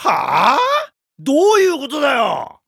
はあ？どういうことだよ。